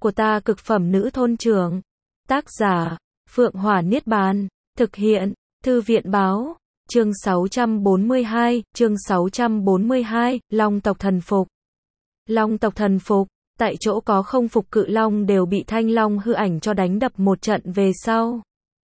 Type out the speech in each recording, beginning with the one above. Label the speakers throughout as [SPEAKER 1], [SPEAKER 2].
[SPEAKER 1] của ta cực phẩm nữ thôn trưởng. Tác giả, Phượng Hỏa Niết Bàn. Thực hiện, Thư viện Báo. Chương 642, Long tộc thần phục. Long tộc thần phục, tại chỗ có không phục cự long đều bị Thanh Long hư ảnh cho đánh đập một trận về sau.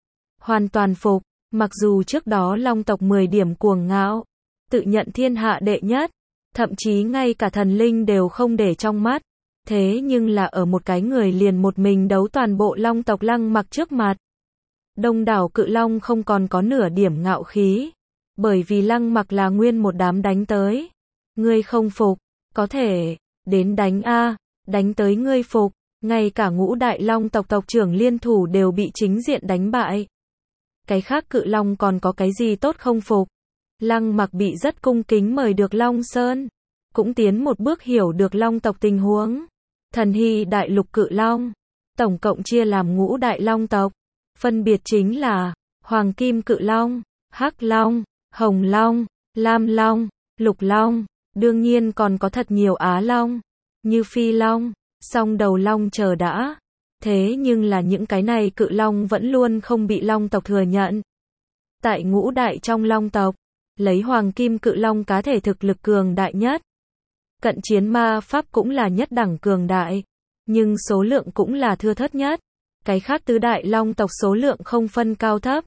[SPEAKER 1] Hoàn toàn phục, mặc dù trước đó Long tộc 10 điểm cuồng ngạo, tự nhận thiên hạ đệ nhất, thậm chí ngay cả thần linh đều không để trong mắt. Thế nhưng là ở một cái người liền một mình đấu toàn bộ Long tộc Lăng Mặc trước mặt. Đông đảo cự long không còn có nửa điểm ngạo khí. Bởi vì Lăng Mặc là nguyên một đám đánh tới. Ngươi không phục, có thể, đến đánh a, đánh tới ngươi phục. Ngay cả ngũ đại long tộc tộc trưởng liên thủ đều bị chính diện đánh bại. Cái khác cự long còn có cái gì tốt không phục. Lăng Mặc bị rất cung kính mời được Long Sơn. Cũng tiến một bước hiểu được long tộc tình huống. Thần Hy đại lục cự long, tổng cộng chia làm ngũ đại long tộc. Phân biệt chính là, Hoàng Kim cự long, Hắc long, Hồng long, Lam long, Lục long, đương nhiên còn có thật nhiều Á long, như Phi long, Song đầu long chờ đã. Thế nhưng là những cái này cự long vẫn luôn không bị long tộc thừa nhận. Tại ngũ đại trong long tộc, lấy Hoàng Kim cự long cá thể thực lực cường đại nhất. Cận chiến ma pháp cũng là nhất đẳng cường đại, nhưng số lượng cũng là thưa thớt nhất. Cái khác tứ đại long tộc số lượng không phân cao thấp.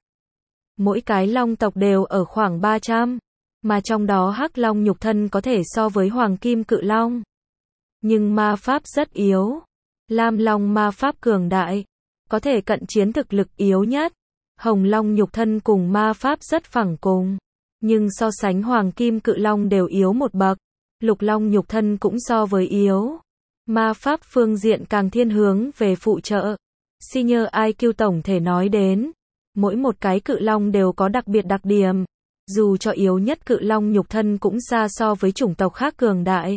[SPEAKER 1] Mỗi cái long tộc đều ở khoảng 300, mà trong đó Hắc long nhục thân có thể so với Hoàng Kim cự long. Nhưng ma pháp rất yếu. Lam long ma pháp cường đại, có thể cận chiến thực lực yếu nhất. Hồng long nhục thân cùng ma pháp rất phẳng cùng, nhưng so sánh Hoàng Kim cự long đều yếu một bậc. Lục long nhục thân cũng so với yếu. Ma pháp phương diện càng thiên hướng về phụ trợ. Senior IQ tổng thể nói đến, mỗi một cái cự long đều có đặc biệt đặc điểm. Dù cho yếu nhất cự long nhục thân cũng xa so với chủng tộc khác cường đại.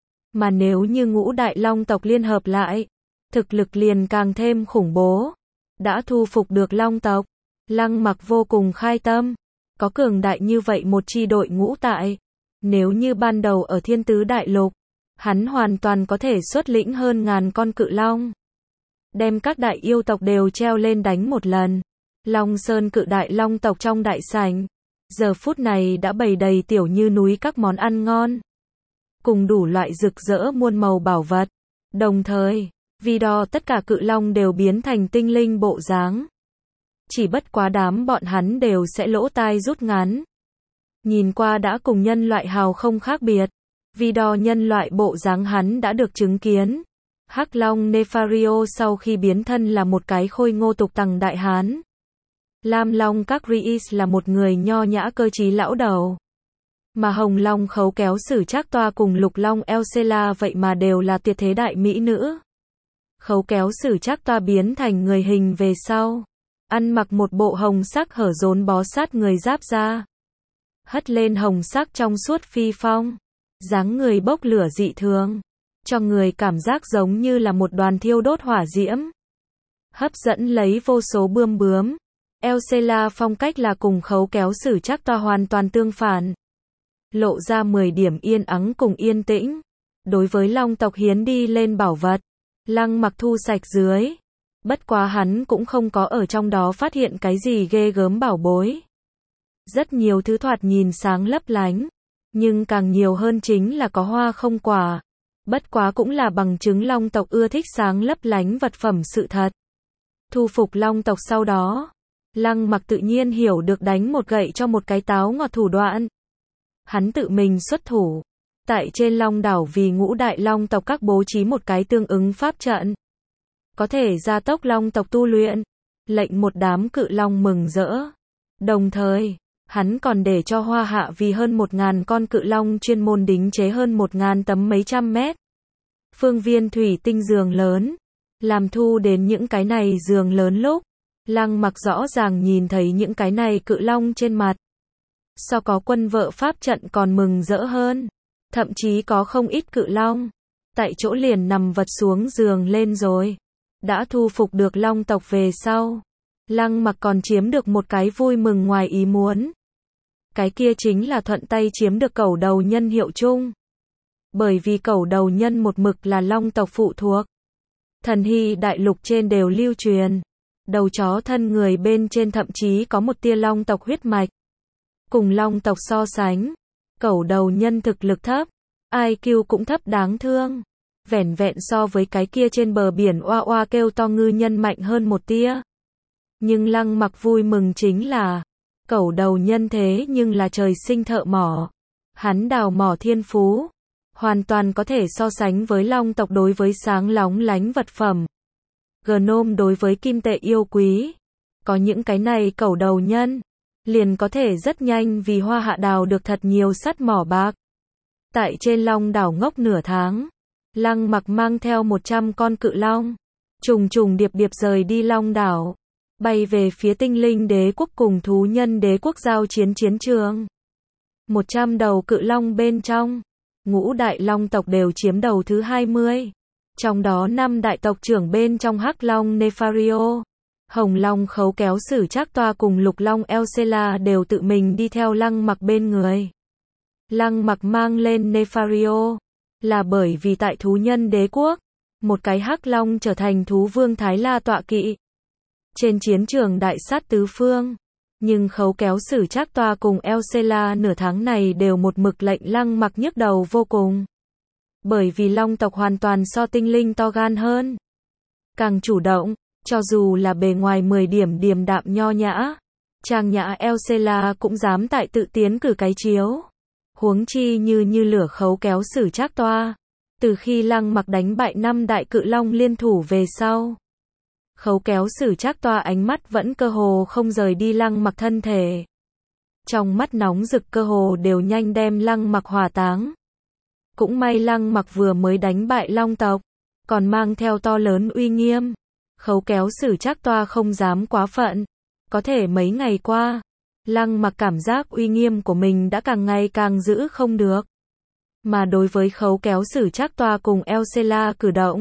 [SPEAKER 1] Mà nếu như ngũ đại long tộc liên hợp lại, thực lực liền càng thêm khủng bố. Đã thu phục được long tộc, Lăng Mặc vô cùng khai tâm. Có cường đại như vậy một chi đội ngũ tại. Nếu như ban đầu ở Thiên Tứ Đại Lục, hắn hoàn toàn có thể xuất lĩnh hơn ngàn con cự long. Đem các đại yêu tộc đều treo lên đánh một lần. Long Sơn cự đại long tộc trong đại sảnh, giờ phút này đã bày đầy tiểu như núi các món ăn ngon. Cùng đủ loại rực rỡ muôn màu bảo vật. Đồng thời, vì đó tất cả cự long đều biến thành tinh linh bộ dáng. Chỉ bất quá đám bọn hắn đều sẽ lỗ tai rút ngắn. Nhìn qua đã cùng nhân loại hào không khác biệt. Vì đó nhân loại bộ dáng hắn đã được chứng kiến. Hắc long Nefario sau khi biến thân là một cái khôi ngô tục tằng đại hán. Lam long Cagriis là một người nho nhã cơ trí lão đầu. Mà Hồng long Khấu Kéo Sử Trác Toa cùng Lục long Elsela vậy mà đều là tuyệt thế đại mỹ nữ. Khấu Kéo Sử Trác Toa biến thành người hình về sau, ăn mặc một bộ hồng sắc hở rốn bó sát người giáp da. Hất lên hồng sắc trong suốt phi phong, dáng người bốc lửa dị thường, cho người cảm giác giống như là một đoàn thiêu đốt hỏa diễm. Hấp dẫn lấy vô số bươm bướm. Elsela phong cách là cùng Khấu Kéo Sử Trác Toa hoàn toàn tương phản. Lộ ra 10 điểm yên ắng cùng yên tĩnh. Đối với long tộc hiến đi lên bảo vật, Lăng Mặc thu sạch dưới. Bất quá hắn cũng không có ở trong đó phát hiện cái gì ghê gớm bảo bối. Rất nhiều thứ thoạt nhìn sáng lấp lánh, nhưng càng nhiều hơn chính là có hoa không quả. Bất quá cũng là bằng chứng long tộc ưa thích sáng lấp lánh vật phẩm sự thật. Thu phục long tộc sau đó, Lăng Mặc tự nhiên hiểu được đánh một gậy cho một cái táo ngọt thủ đoạn. Hắn tự mình xuất thủ. Tại trên long đảo vì ngũ đại long tộc các bố trí một cái tương ứng pháp trận. Có thể gia tốc long tộc tu luyện. Lệnh một đám cự long mừng rỡ. Đồng thời, hắn còn để cho Hoa Hạ vì hơn 1000 con cự long chuyên môn đính chế hơn 1000 tấm mấy trăm mét. Phương viên thủy tinh giường lớn. Làm thu đến những cái này giường lớn lúc, Lăng Mặc rõ ràng nhìn thấy những cái này cự long trên mặt. So có quân vợ pháp trận còn mừng rỡ hơn. Thậm chí có không ít cự long. Tại chỗ liền nằm vật xuống giường lên rồi. Đã thu phục được long tộc về sau. Lăng Mặc còn chiếm được một cái vui mừng ngoài ý muốn. Cái kia chính là thuận tay chiếm được cẩu đầu nhân hiệu chung. Bởi vì cẩu đầu nhân một mực là long tộc phụ thuộc. Thần hy đại lục trên đều lưu truyền. Đầu chó thân người bên trên thậm chí có một tia long tộc huyết mạch. Cùng long tộc so sánh, cẩu đầu nhân thực lực thấp, IQ cũng thấp đáng thương. Vẻn vẹn so với cái kia trên bờ biển oa oa kêu to ngư nhân mạnh hơn một tia. Nhưng Lăng Mặc vui mừng chính là, cẩu đầu nhân thế nhưng là trời sinh thợ mỏ. Hắn đào mỏ thiên phú, hoàn toàn có thể so sánh với long tộc đối với sáng lóng lánh vật phẩm. Gnome đối với kim tệ yêu quý. Có những cái này cẩu đầu nhân, liền có thể rất nhanh vì Hoa Hạ đào được thật nhiều sắt mỏ bạc. Tại trên Long đảo ngốc nửa tháng, Lăng Mặc mang theo 100 con cự long, trùng trùng điệp điệp rời đi Long đảo, bay về phía Tinh Linh Đế quốc cùng Thú Nhân Đế quốc giao chiến chiến trường. 100 đầu cự long bên trong, ngũ đại long tộc đều chiếm đầu thứ 20. Trong đó 5 đại tộc trưởng bên trong Hắc Long Nefario, Hồng Long Khấu Kéo Sử Trác Toa cùng Lục Long Elsela đều tự mình đi theo Lăng Mặc bên người. Lăng Mặc mang lên Nefario, là bởi vì tại Thú Nhân Đế quốc, một cái Hắc Long trở thành thú vương Thái La tọa kỵ. Trên chiến trường đại sát tứ phương, nhưng Khấu Kéo Sử Trác Toa cùng Elsela nửa tháng này đều một mực lệnh Lăng Mặc nhức đầu vô cùng. Bởi vì long tộc hoàn toàn so tinh linh to gan hơn, càng chủ động, cho dù là bề ngoài 10 điểm điềm đạm nho nhã, trang nhã Elsela cũng dám tại tự tiến cử cái chiếu. Huống chi như lửa Khấu Kéo Sử Trác Toa, từ khi Lăng Mặc đánh bại 5 đại cự long liên thủ về sau, Khấu Kéo Sử Trác Toa ánh mắt vẫn cơ hồ không rời đi Lăng Mặc thân thể. Trong mắt nóng rực cơ hồ đều nhanh đem Lăng Mặc hỏa táng. Cũng may Lăng Mặc vừa mới đánh bại long tộc, còn mang theo to lớn uy nghiêm. Khấu Kéo Sử Trác Toa không dám quá phận. Có thể mấy ngày qua, Lăng Mặc cảm giác uy nghiêm của mình đã càng ngày càng giữ không được. Mà đối với Khấu Kéo Sử Trác Toa cùng Elsela cử động,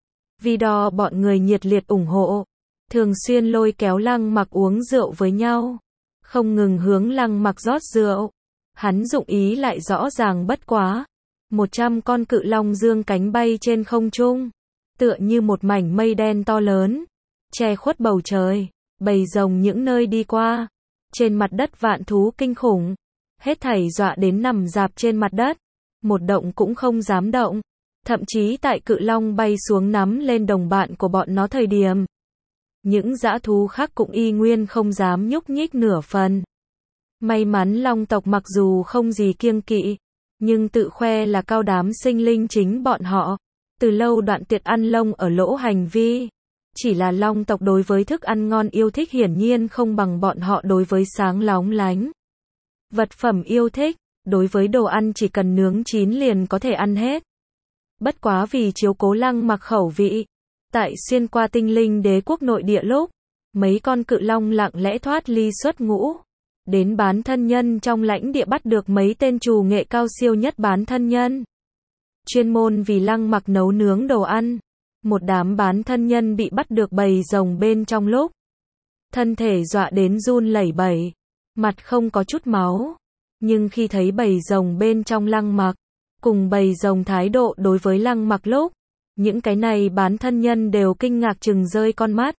[SPEAKER 1] Vidor bọn người nhiệt liệt ủng hộ, thường xuyên lôi kéo Lăng Mặc uống rượu với nhau, không ngừng hướng Lăng Mặc rót rượu. Hắn dụng ý lại rõ ràng bất quá. 100 con cự long dương cánh bay trên không trung, tựa như một mảnh mây đen to lớn, che khuất bầu trời, bầy rồng những nơi đi qua. Trên mặt đất vạn thú kinh khủng, hết thảy dọa đến nằm rạp trên mặt đất, một động cũng không dám động. Thậm chí tại cự long bay xuống nắm lên đồng bạn của bọn nó thời điểm, những dã thú khác cũng y nguyên không dám nhúc nhích nửa phần. May mắn long tộc mặc dù không gì kiêng kỵ, nhưng tự khoe là cao đám sinh linh chính bọn họ, từ lâu đoạn tiệt ăn lông ở lỗ hành vi. Chỉ là long tộc đối với thức ăn ngon yêu thích hiển nhiên không bằng bọn họ đối với sáng lóng lánh vật phẩm yêu thích, đối với đồ ăn chỉ cần nướng chín liền có thể ăn hết. Bất quá vì chiếu cố Lăng Mặc khẩu vị, tại xuyên qua Tinh Linh Đế quốc nội địa lúc, mấy con cự long lặng lẽ thoát ly xuất ngũ, đến bán thân nhân trong lãnh địa bắt được mấy tên trù nghệ cao siêu nhất bán thân nhân, chuyên môn vì Lăng Mặc nấu nướng đồ ăn. Một đám bán thân nhân bị bắt được bầy rồng bên trong lúc, thân thể dọa đến run lẩy bẩy, mặt không có chút máu, nhưng khi thấy bầy rồng bên trong Lăng Mặc, cùng bầy rồng thái độ đối với Lăng Mặc lúc, những cái này bán thân nhân đều kinh ngạc chừng rơi con mắt.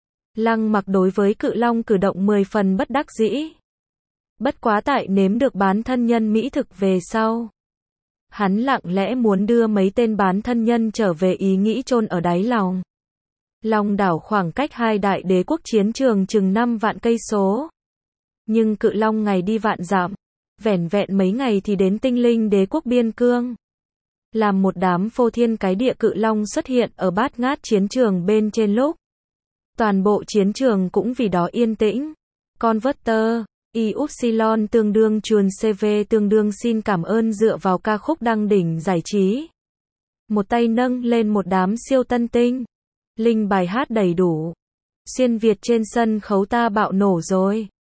[SPEAKER 1] Lăng Mặc đối với cự long cử động 10 phần bất đắc dĩ. Bất quá tại nếm được bán thân nhân mỹ thực về sau, hắn lặng lẽ muốn đưa mấy tên bán thân nhân trở về ý nghĩ chôn ở đáy lòng. Long đảo khoảng cách hai đại đế quốc chiến trường chừng 5 vạn cây số. Nhưng cự long ngày đi vạn dặm, vẻn vẹn mấy ngày thì đến Tinh Linh Đế quốc biên cương. Làm một đám phô thiên cái địa cự long xuất hiện ở bát ngát chiến trường bên trên lúc, toàn bộ chiến trường cũng vì đó yên tĩnh. Converter Y-Upsilon tương đương chuồn CV tương đương xin cảm ơn dựa vào ca khúc đăng đỉnh giải trí. Một tay nâng lên một đám siêu tân tinh. Linh bài hát đầy đủ. Xuyên Việt trên sân khấu ta bạo nổ rồi.